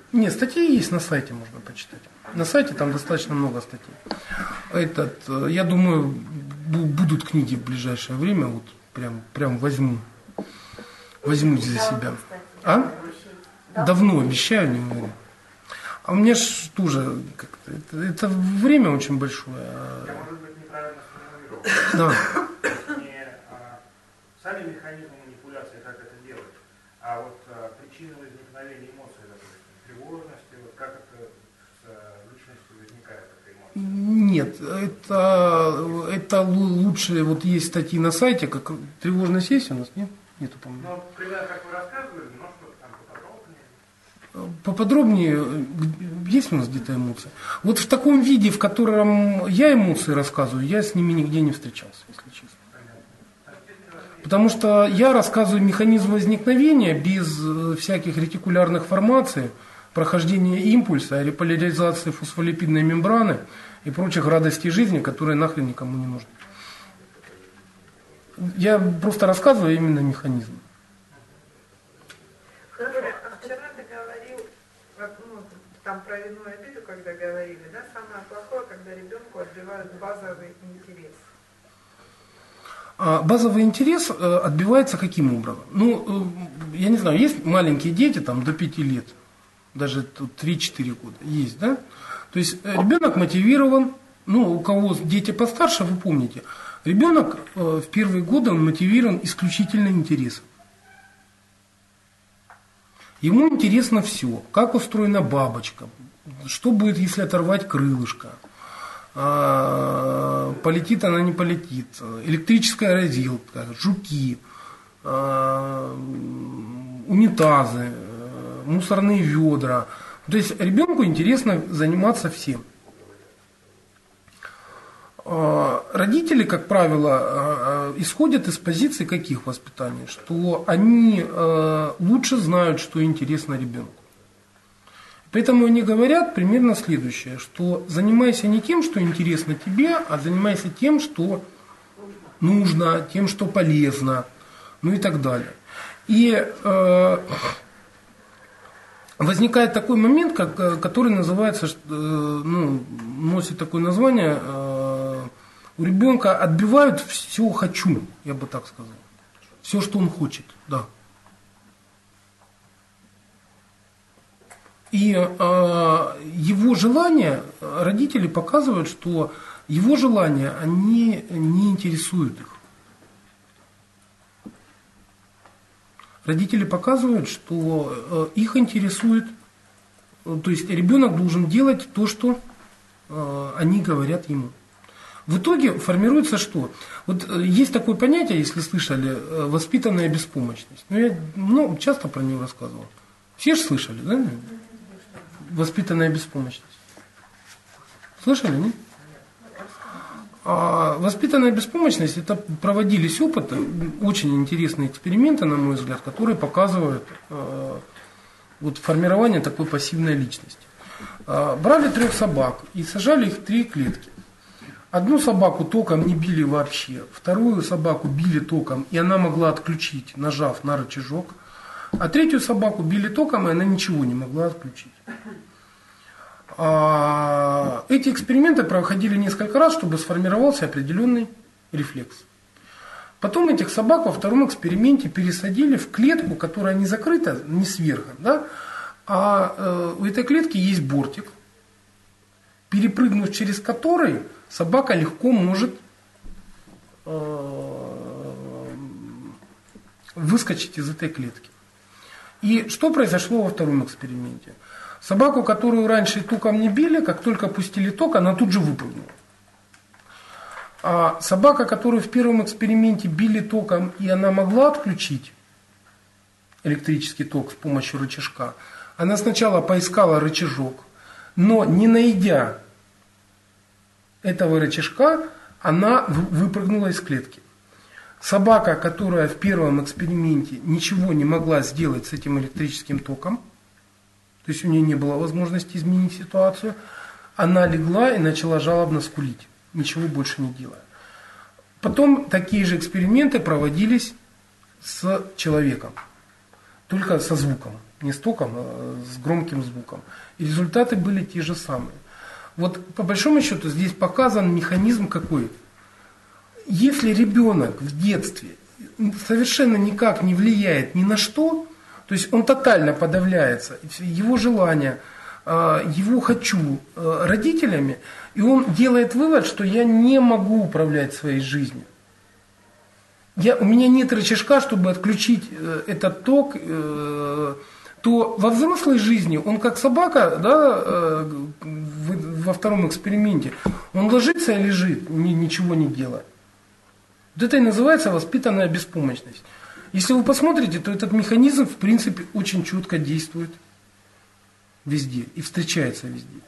Нет, статьи есть на сайте, можно почитать. На сайте там достаточно много статей. Я думаю, будут книги в ближайшее время, вот прям возьмусь за себя. А? Давно обещаю, не говорю. А у меня же тоже как-то, это время очень большое. Я, может быть, неправильно сформулировал. Да. Не сами механизмы манипуляции, как это делать, а вот причины возникновения эмоций, допустим, тревожности, вот как это с личностью возникает эта эмоция? Нет, это лучше, вот есть статьи на сайте, как тревожность есть у нас, нет? Нету, по-моему. Ну, примерно как вы рассказывали, немножко там поподробнее. Поподробнее, есть у нас где-то эмоции? Вот в таком виде, в котором я эмоции рассказываю, я с ними нигде не встречался, если честно. Потому что я рассказываю механизм возникновения без всяких ретикулярных формаций, прохождения импульса, реполяризации фосфолипидной мембраны и прочих радостей жизни, которые нахрен никому не нужны. Я просто рассказываю именно механизм. Вчера ты говорил, там про вину и обиду, когда говорили, да, самое плохое, когда ребенку отбивают базовый интерес. Базовый интерес отбивается каким образом? Ну, я не знаю, есть маленькие дети там до 5 лет, даже 3-4 года, есть, да? То есть ребенок мотивирован, ну, у кого дети постарше, вы помните, ребенок в первые годы он мотивирован исключительно интересом. Ему интересно все, как устроена бабочка, что будет, если оторвать крылышко, полетит она, не полетит, электрическая разделка, жуки, унитазы, мусорные ведра. То есть ребенку интересно заниматься всем. Родители, как правило, исходят из позиции каких воспитаний? Что они лучше знают, что интересно ребенку. Поэтому они говорят примерно следующее, что занимайся не тем, что интересно тебе, а занимайся тем, что нужно, тем, что полезно, ну и так далее. И возникает такой момент, который называется, носит такое название, у ребенка отбивают все «хочу», я бы так сказал. Все, что он хочет, да. И его желания, родители показывают, что его желания, они не интересуют их. Родители показывают, что их интересует, то есть ребенок должен делать то, что они говорят ему. В итоге формируется что? Вот есть такое понятие, если слышали, воспитанная беспомощность. Я часто про нее рассказывал. Все же слышали, да? Воспитанная беспомощность. Слышали, нет? Воспитанная беспомощность, это проводились опыты, очень интересные эксперименты, на мой взгляд, которые показывают формирование такой пассивной личности. Брали 3 собак и сажали их в 3 клетки. Одну собаку током не били вообще, вторую собаку били током, и она могла отключить, нажав на рычажок, а 3-ю собаку били током, и она ничего не могла отключить. Эти эксперименты проходили несколько раз, чтобы сформировался определенный рефлекс. Потом этих собак во втором эксперименте пересадили в клетку, которая не закрыта, не сверху, да, а у этой клетки есть бортик, перепрыгнув через который собака легко может выскочить из этой клетки. И что произошло во втором эксперименте? Собаку, которую раньше током не били, как только пустили ток, она тут же выпрыгнула. А собака, которую в первом эксперименте били током, и она могла отключить электрический ток с помощью рычажка, она сначала поискала рычажок, но не найдя этого рычажка, она выпрыгнула из клетки. Собака, которая в первом эксперименте ничего не могла сделать с этим электрическим током, то есть у нее не было возможности изменить ситуацию, она легла и начала жалобно скулить, ничего больше не делая. Потом такие же эксперименты проводились с человеком, только со звуком. не с током, а с громким звуком. И результаты были те же самые. Вот по большому счету здесь показан механизм какой. Если ребенок в детстве совершенно никак не влияет ни на что, то есть он тотально подавляется, его желания, его «хочу» родителями, и он делает вывод, что я не могу управлять своей жизнью. У меня нет рычажка, чтобы отключить этот ток, то во взрослой жизни он как собака, да, во втором эксперименте, он ложится и лежит, ничего не делая. Вот это и называется воспитанная беспомощность. Если вы посмотрите, то этот механизм, в принципе, очень четко действует везде и встречается везде.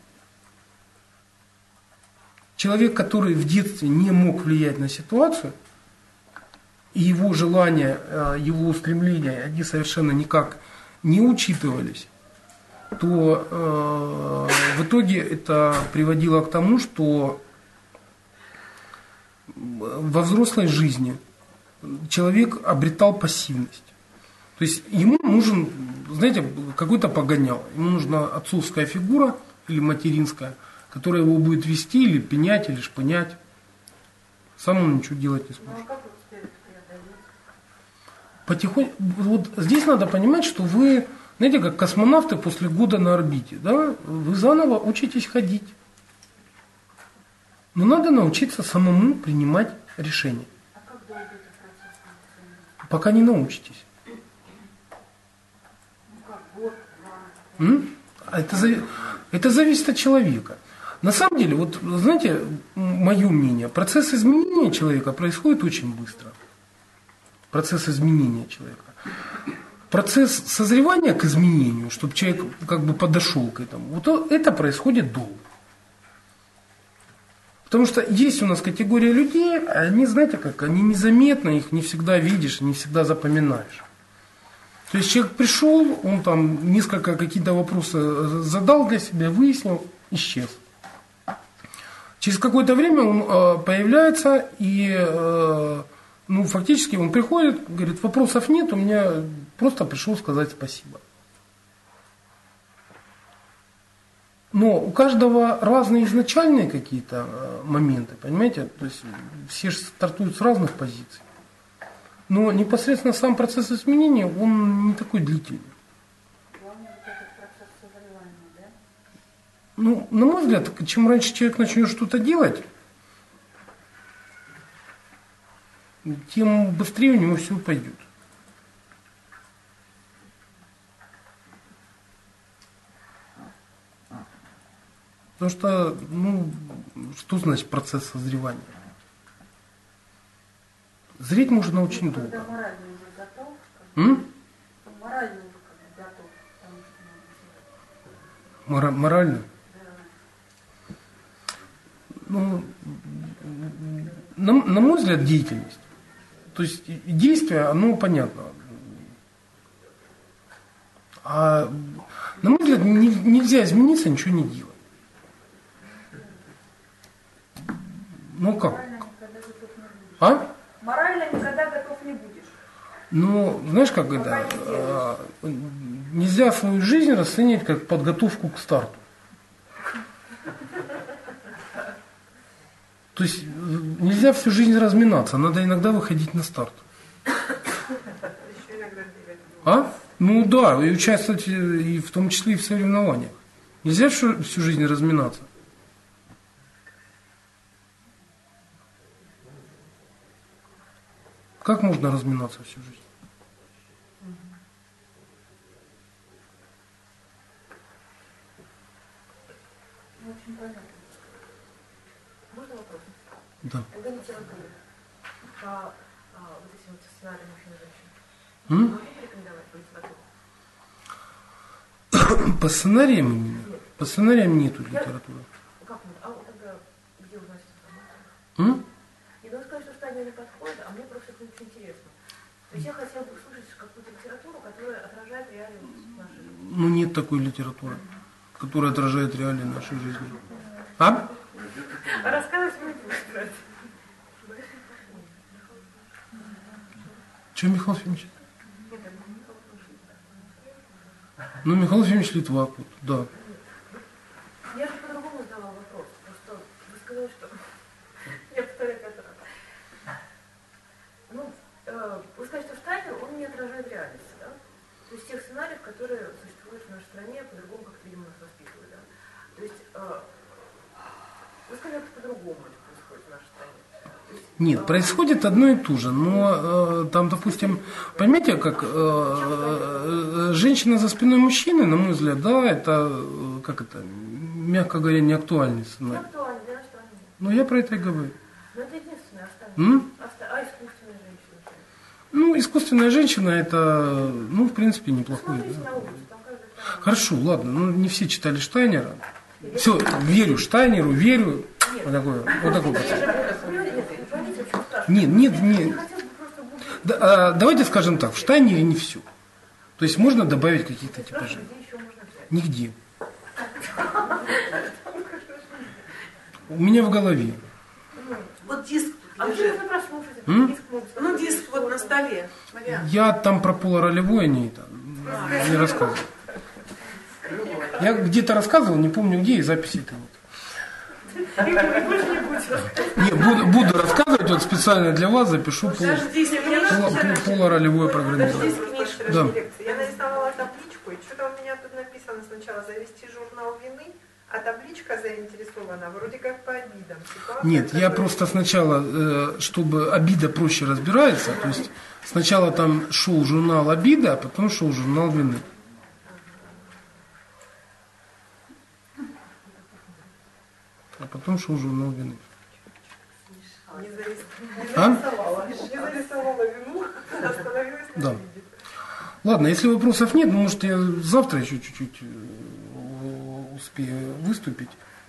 Человек, который в детстве не мог влиять на ситуацию, и его желания, его устремления, они совершенно никак не учитывались, то в итоге это приводило к тому, что во взрослой жизни человек обретал пассивность. То есть ему нужен, знаете, какой-то погонял. Ему нужна отцовская фигура или материнская, которая его будет вести или пенять, или шпынять. Сам он ничего делать не сможет. Потихоньку, вот здесь надо понимать, что вы, знаете, как космонавты после года на орбите, да, вы заново учитесь ходить. Но надо научиться самому принимать решения. А как долго этот процесс? Пока не научитесь. Ну как, год, два? Это зависит от человека. На самом деле, вот знаете, мое мнение, процесс изменения человека происходит очень быстро. Процесс изменения человека. Процесс созревания к изменению, чтобы человек как бы подошел к этому, вот это происходит долго. Потому что есть у нас категория людей, они, знаете как, они незаметно, их не всегда видишь, не всегда запоминаешь. То есть человек пришел, он там несколько какие-то вопросы задал для себя, выяснил, исчез. Через какое-то время он появляется и фактически он приходит, говорит, вопросов нет, у меня просто пришел сказать спасибо. Но у каждого разные изначальные какие-то моменты, понимаете? То есть все же стартуют с разных позиций. Но непосредственно сам процесс изменения, он не такой длительный. Главное вот этот процесс созревания, да? Ну, на мой взгляд, чем раньше человек начнет что-то делать, тем быстрее у него все пойдет. Потому что, что значит процесс созревания? Зреть можно очень долго. Когда морально уже готов, морально уже как бы готов, потому что надо делать. Морально? Да. На мой взгляд, деятельность. То есть действие, оно понятно. А на мой взгляд, нельзя измениться, ничего не делать. Ну как? Морально никогда готов не будешь. Знаешь, как это? Нельзя свою жизнь расценивать как подготовку к старту. То есть нельзя всю жизнь разминаться, надо иногда выходить на старт. Еще иногда бегать. Ну да, и участвовать и в том числе и в соревнованиях. Нельзя всю жизнь разминаться. Как можно разминаться всю жизнь? Очень понятно. Можно вопрос? Да. Когда литература по вот этим вот сценариям мужчин и женщин, могу порекомендовать по литературе? По сценариям именно? По сценариям нету литературы. Как нет? А вот тогда где узнать информацию? Не должен сказать, что стадия не подходит, а мне просто это очень интересно. То есть я хотела бы услышать какую-то литературу, которая отражает реальность нашей жизни. Нет такой литературы, которая отражает реалии нашей жизни. Рассказывать мне будет. Что, Михаил Ефимович? Ну, Михаил Ефимович Литвак, вот, да. Я же по-другому задала вопрос. Просто вы сказали, что... Я повторяю 5 раз. Ну, вы сказали, что Штайнер, он не отражает реальности, да? То есть тех сценариев, которые существуют в нашей стране, по-другому как-то, видимо, нас воспитывают, да? То есть вы сказали, что по-другому это происходит в нашей стране. Нет, происходит одно и то же, но там, допустим, понимаете, как женщина за спиной мужчины, на мой взгляд, да, это, как это, мягко говоря, не актуальный Не сценарий. актуально, для нас страны. Но я про это и говорю. Но это единственное осталось. М? А искусственная женщина? Ну, искусственная женщина, это, ну, в принципе, неплохой. Смотрите Да. на улицу, там каждый второй. Хорошо, ладно, ну, не все читали Штайнера. Все, верю Штайнеру, верю. Вот такой. Нет. Да, давайте скажем так, в Штайнере не все. То есть можно добавить каких-то типажей. Нигде. У меня в голове. Вот диск А вы лежит. же прослушайте, М? диск могут Ну, диск вот на столе. Мариан. Я там про полуролевое не рассказывал. Я где-то рассказывал, не помню где, и записи-то нет. Не, буду рассказывать, вот специально для вас запишу Дождись, мне полуролевое программирование. Да. Я нарисовала табличку, и что-то у меня тут написано сначала завести журнал вины, а табличка заинтересована вроде как по обидам. Ситуация, Нет, я просто сначала, чтобы обида проще разбирается, то есть сначала там шел журнал обида, а потом шел журнал вины. А потом шел журнал вины. Не А? зарисовала вину, остановилась на Да. обиде. Ладно, если вопросов нет, ну, может, я завтра еще чуть-чуть успею выступить.